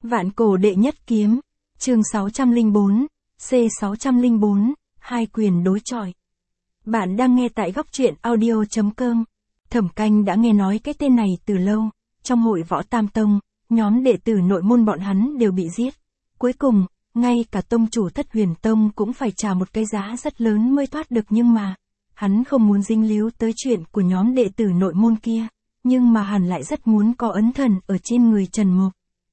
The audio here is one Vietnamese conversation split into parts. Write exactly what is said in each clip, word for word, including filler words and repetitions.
Vạn cổ đệ nhất kiếm, chương sáu trăm lẻ bốn, C sáu trăm lẻ bốn, hai quyền đối chọi. Bạn đang nghe tại góc truyện audio chấm com. Thẩm Canh đã nghe nói cái tên này từ lâu, trong hội võ Tam Tông, nhóm đệ tử nội môn bọn hắn đều bị giết. Cuối cùng, ngay cả tông chủ Thất Huyền Tông cũng phải trả một cái giá rất lớn mới thoát được, nhưng mà, hắn không muốn dính líu tới chuyện của nhóm đệ tử nội môn kia, nhưng mà hắn lại rất muốn có ấn thần ở trên người Trần Mộc.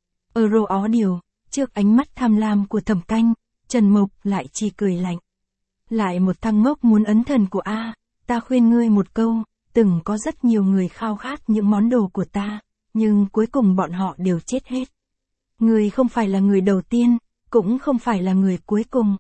Ở rô ó điều, trước ánh mắt tham lam của Thẩm Canh, Trần Mộc lại chỉ cười lạnh. Lại một thằng ngốc muốn ấn thần của A, ta khuyên ngươi một câu, từng có rất nhiều người khao khát những món đồ của ta, nhưng cuối cùng bọn họ đều chết hết. Ngươi không phải là người đầu tiên, cũng không phải là người cuối cùng.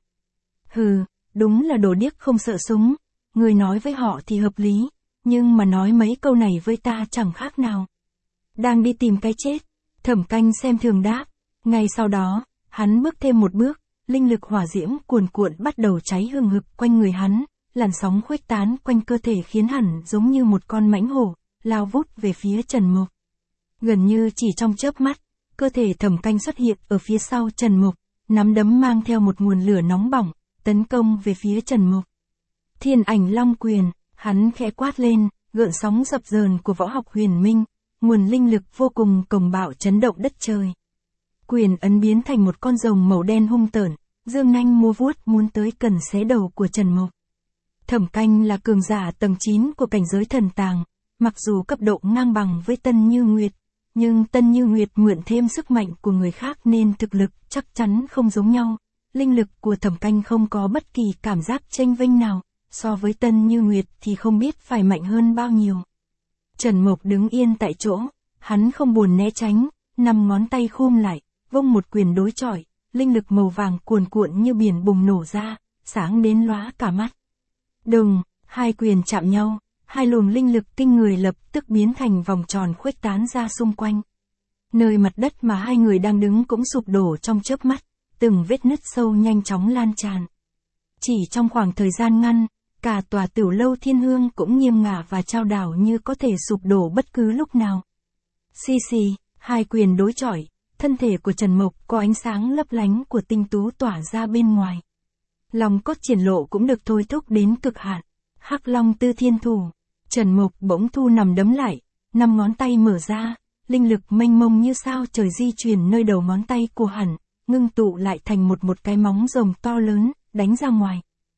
Hừ, đúng là đồ điếc không sợ súng, ngươi nói với họ thì hợp lý, nhưng mà nói mấy câu này với ta chẳng khác nào. Đang đi tìm cái chết, Thẩm Canh xem thường đáp, ngay sau đó, hắn bước thêm một bước, linh lực hỏa diễm cuồn cuộn bắt đầu cháy hừng hực quanh người hắn, làn sóng khuếch tán quanh cơ thể khiến hắn giống như một con mãnh hổ, lao vút về phía Trần Mộc. Gần như chỉ trong chớp mắt, cơ thể Thẩm Canh xuất hiện ở phía sau Trần Mộc, nắm đấm mang theo một nguồn lửa nóng bỏng, tấn công về phía Trần Mộc. Thiên Ảnh Long Quyền, hắn khẽ quát lên, gợn sóng dập dờn của võ học huyền minh, nguồn linh lực vô cùng cồng bạo chấn động đất trời. Quyền ấn biến thành một con rồng màu đen hung tợn, dương nanh múa vuốt muốn tới cần xé đầu của Trần Mộc. Thẩm Canh là cường giả tầng chín của cảnh giới thần tàng, mặc dù cấp độ ngang bằng với Tân Như Nguyệt, nhưng Tân Như Nguyệt mượn thêm sức mạnh của người khác nên thực lực chắc chắn không giống nhau. Linh lực của Thẩm Canh không có bất kỳ cảm giác chênh vênh nào, so với Tân Như Nguyệt thì không biết phải mạnh hơn bao nhiêu. Trần Mộc đứng yên tại chỗ, hắn không buồn né tránh, năm ngón tay khum lại, vung một quyền đối chọi, linh lực màu vàng cuồn cuộn như biển bùng nổ ra, sáng đến lóa cả mắt. Đùng, hai quyền chạm nhau, hai luồng linh lực kinh người lập tức biến thành vòng tròn khuếch tán ra xung quanh. Nơi mặt đất mà hai người đang đứng cũng sụp đổ trong chớp mắt, từng vết nứt sâu nhanh chóng lan tràn. Chỉ trong khoảng thời gian ngắn, cả tòa Tiểu Lâu Thiên Hương cũng nghiêng ngả và chao đảo như có thể sụp đổ bất cứ lúc nào. Xì xì, hai quyền đối chọi, thân thể của Trần Mộc có ánh sáng lấp lánh của tinh tú tỏa ra bên ngoài. Lòng cốt triển lộ cũng được thôi thúc đến cực hạn. Hắc Long Tư Thiên Thủ, Trần Mộc bỗng thu nằm đấm lại, năm ngón tay mở ra, linh lực mênh mông như sao trời di chuyển nơi đầu ngón tay của hắn, ngưng tụ lại thành một một cái móng rồng to lớn, đánh ra ngoài.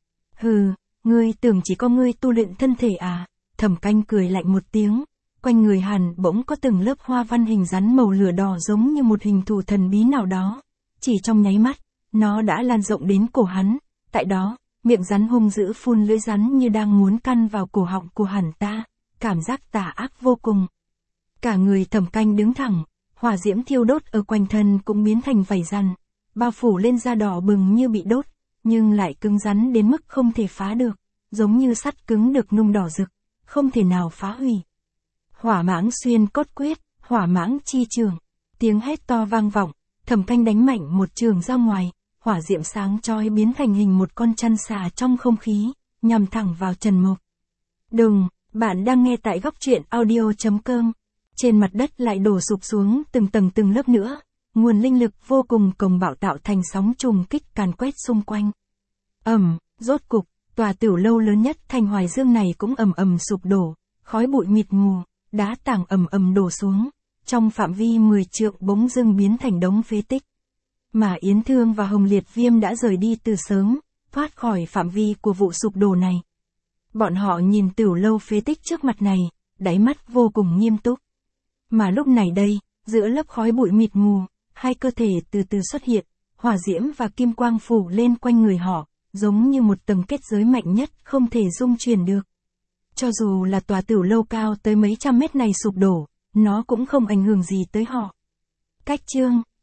Hừ, ngươi tưởng chỉ có ngươi tu luyện thân thể à? Thẩm Canh cười lạnh một tiếng, quanh người hắn bỗng có từng lớp hoa văn hình rắn màu lửa đỏ giống như một hình thù thần bí nào đó. Chỉ trong nháy mắt, nó đã lan rộng đến cổ hắn, tại đó, miệng rắn hung dữ phun lưỡi rắn như đang muốn căn vào cổ họng của hắn ta, cảm giác tà ác vô cùng. Cả người Thẩm Canh đứng thẳng, hỏa diễm thiêu đốt ở quanh thân cũng biến thành vảy rắn, bao phủ lên da đỏ bừng như bị đốt, nhưng lại cứng rắn đến mức không thể phá được, giống như sắt cứng được nung đỏ rực, không thể nào phá hủy. Hỏa mãng xuyên cốt quyết, hỏa mãng chi trường, tiếng hét to vang vọng, Thẩm Canh đánh mạnh một trường ra ngoài, hỏa diễm sáng chói biến thành hình một con chăn xà trong không khí, nhằm thẳng vào Trần Mộc. Đùng, bạn đang nghe tại góc truyện audio chấm com. Trên mặt đất lại đổ sụp xuống từng tầng từng lớp nữa, nguồn linh lực vô cùng cồng bạo tạo thành sóng trùng kích càn quét xung quanh. Ầm, rốt cục, tòa Tiểu Lâu lớn nhất thành Hoài Dương này cũng ầm ầm sụp đổ, khói bụi mịt mù, đá tảng ầm ầm đổ xuống, trong phạm vi mười trượng bỗng dưng biến thành đống phế tích. Mà Yến Thương và Hồng Liệt Viêm đã rời đi từ sớm, thoát khỏi phạm vi của vụ sụp đổ này. Bọn họ nhìn Tiểu Lâu phế tích trước mặt này, đáy mắt vô cùng nghiêm túc. Mà lúc này đây, giữa lớp khói bụi mịt mù, hai cơ thể từ từ xuất hiện, hỏa diễm và kim quang phủ lên quanh người họ, giống như một tầng kết giới mạnh nhất không thể dung chuyển được. Cho dù là tòa Tiểu Lâu cao tới mấy trăm mét này sụp đổ, nó cũng không ảnh hưởng gì tới họ. Cách chương